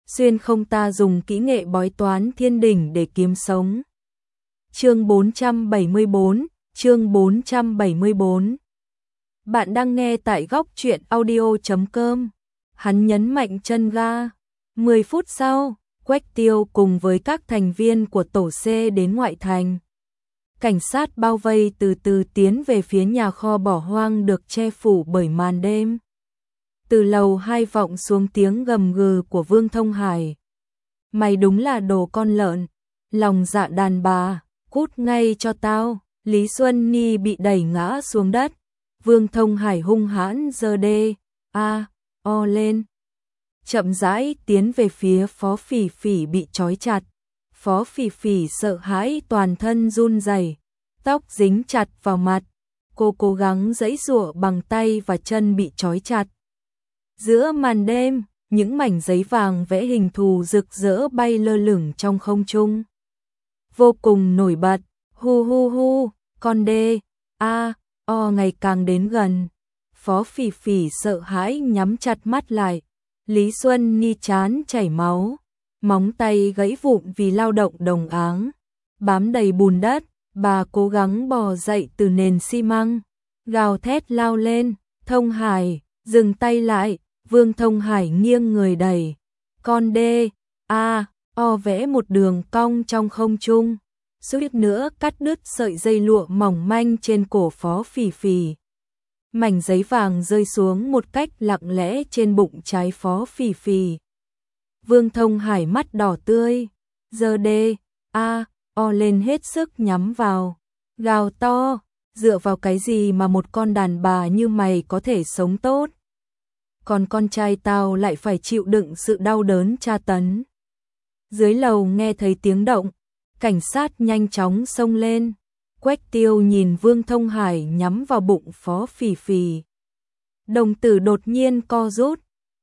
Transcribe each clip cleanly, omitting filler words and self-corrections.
xuyên không ta dùng kỹ nghệ bói toán thiên đỉnh để kiếm sống. Chương 474, chương 474. Bạn đang nghe tại góc truyện audio.com. Hắn nhấn mạnh chân ga. 10 phút sau, Quách Tiêu cùng với các thành viên của tổ C đến ngoại thành. Cảnh sát bao vây từ từ tiến về phía nhà kho bỏ hoang được che phủ bởi màn đêm. Từ lầu 2 vọng xuống tiếng gầm gừ của Vương Thông Hải. Mày đúng là đồ con lợn, lòng dạ đàn bà, cút ngay cho tao. Lý Xuân Nhi bị đẩy ngã xuống đất. Vương Thông Hải hung hãn giơ o lên. Chậm rãi tiến về phía Phó Phỉ Phỉ bị trói chặt. Phó Phỉ Phỉ sợ hãi toàn thân run rẩy, tóc dính chặt vào mặt. Cô cố gắng giãy giụa bằng tay và chân bị trói chặt. Giữa màn đêm, những mảnh giấy vàng vẽ hình thù rực rỡ bay lơ lửng trong không trung. Vô cùng nổi bật, hu hu hu, con đê, ngày càng đến gần. Phó Phỉ Phỉ sợ hãi nhắm chặt mắt lại. Lý Xuân Nhi trán chảy máu, móng tay gãy vụn vì lao động đồng áng, bám đầy bùn đất. Bà cố gắng bò dậy từ nền xi măng, gào thét lao lên. Thông Hải, dừng tay lại. Vương Thông Hải nghiêng người đẩy con đê vẽ một đường cong trong không trung, suýt nữa cắt đứt sợi dây lụa mỏng manh trên cổ Phó Phỉ Phỉ. Mảnh giấy vàng rơi xuống một cách lặng lẽ trên bụng trái Phó Phỉ Phỉ. Vương Thông Hải mắt đỏ tươi, giơ đê lên hết sức nhắm vào, gào to, dựa vào cái gì mà một con đàn bà như mày có thể sống tốt? Còn con trai tao lại phải chịu đựng sự đau đớn tra tấn. Dưới lầu nghe thấy tiếng động, cảnh sát nhanh chóng xông lên. Quách Tiêu nhìn Vương Thông Hải nhắm vào bụng Phó Phỉ Phỉ. Đồng tử đột nhiên co rút,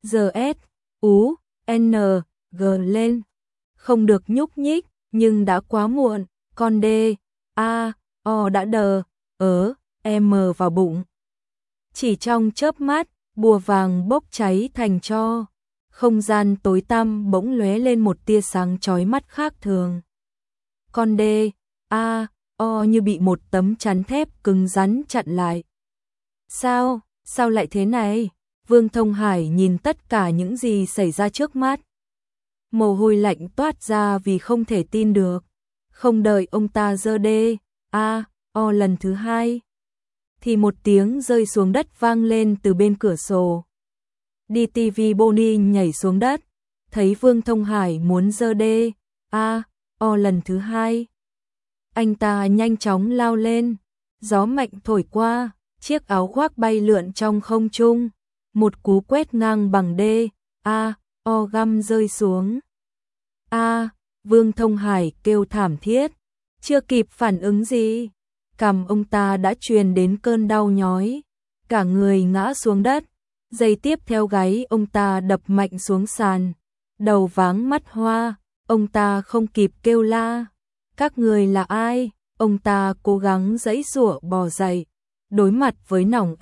G lên. Không được nhúc nhích, nhưng đã quá muộn, con đê, đã đờ, vào bụng. Chỉ trong chớp mắt, bùa vàng bốc cháy thành tro. Không gian tối tăm bỗng lóe lên một tia sáng chói mắt khác thường. Con đê, như bị một tấm chắn thép cứng rắn chặn lại. Sao lại thế này? Vương Thông Hải nhìn tất cả những gì xảy ra trước mắt. Mồ hôi lạnh toát ra vì không thể tin được. Không đợi ông ta giơ đê, lần thứ hai, thì một tiếng rơi xuống đất vang lên từ bên cửa sổ. DTV Bonnie nhảy xuống đất, thấy Vương Thông Hải muốn giơ đê, lần thứ hai. Anh ta nhanh chóng lao lên, gió mạnh thổi qua, chiếc áo khoác bay lượn trong không trung, một cú quét ngang bằng đê, găm rơi xuống. Vương Thông Hải kêu thảm thiết, chưa kịp phản ứng gì, cằm ông ta đã truyền đến cơn đau nhói, cả người ngã xuống đất. Giây tiếp theo gáy ông ta đập mạnh xuống sàn, đầu váng mắt hoa, ông ta không kịp kêu la. Các người là ai? Ông ta cố gắng giãy giụa bò dậy, đối mặt với nòng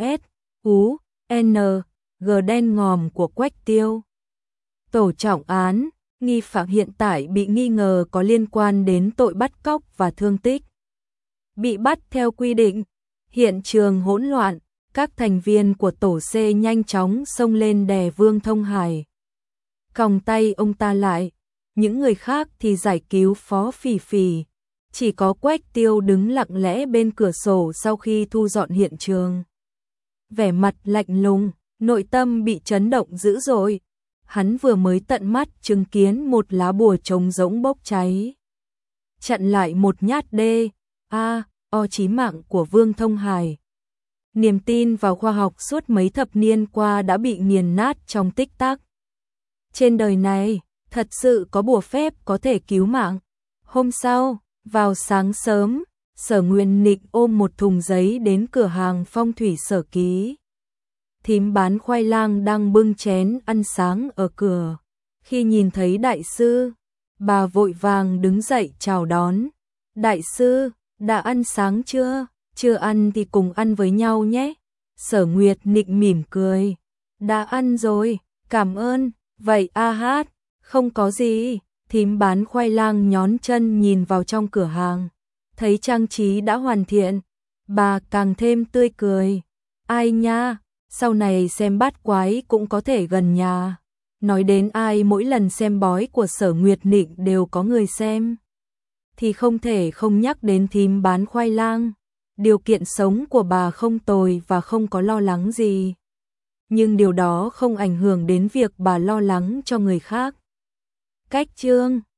G đen ngòm của Quách Tiêu. Tổ trọng án, nghi phạm hiện tại bị nghi ngờ có liên quan đến tội bắt cóc và thương tích. Bị bắt theo quy định, hiện trường hỗn loạn, các thành viên của tổ C nhanh chóng xông lên đè Vương Thông Hải. Còng tay ông ta lại, những người khác thì giải cứu Phó Phỉ Phỉ. Chỉ có Quách Tiêu đứng lặng lẽ bên cửa sổ sau khi thu dọn hiện trường. Vẻ mặt lạnh lùng, nội tâm bị chấn động dữ dội. Hắn vừa mới tận mắt chứng kiến một lá bùa trống rỗng bốc cháy, chặn lại một nhát đê, chí mạng của Vương Thông Hải. Niềm tin vào khoa học suốt mấy thập niên qua đã bị nghiền nát trong tích tắc. Trên đời này, thật sự có bùa phép có thể cứu mạng. Hôm sau, vào sáng sớm, Sở Nguyên Nịnh ôm một thùng giấy đến cửa hàng phong thủy Sở Ký. Thím bán khoai lang đang bưng chén ăn sáng ở cửa. Khi nhìn thấy đại sư, bà vội vàng đứng dậy chào đón. Đại sư, đã ăn sáng chưa? Chưa ăn thì cùng ăn với nhau nhé. Sở Nguyệt Nịnh mỉm cười. Đã ăn rồi, cảm ơn. Vậy Không có gì, thím bán khoai lang nhón chân nhìn vào trong cửa hàng, thấy trang trí đã hoàn thiện, bà càng thêm tươi cười. Ai nha, sau này xem bát quái cũng có thể gần nhà. Nói đến ai mỗi lần xem bói của Sở Nguyệt Nịnh đều có người xem, thì không thể không nhắc đến thím bán khoai lang. Điều kiện sống của bà không tồi và không có lo lắng gì. Nhưng điều đó không ảnh hưởng đến việc bà lo lắng cho người khác. Cách chương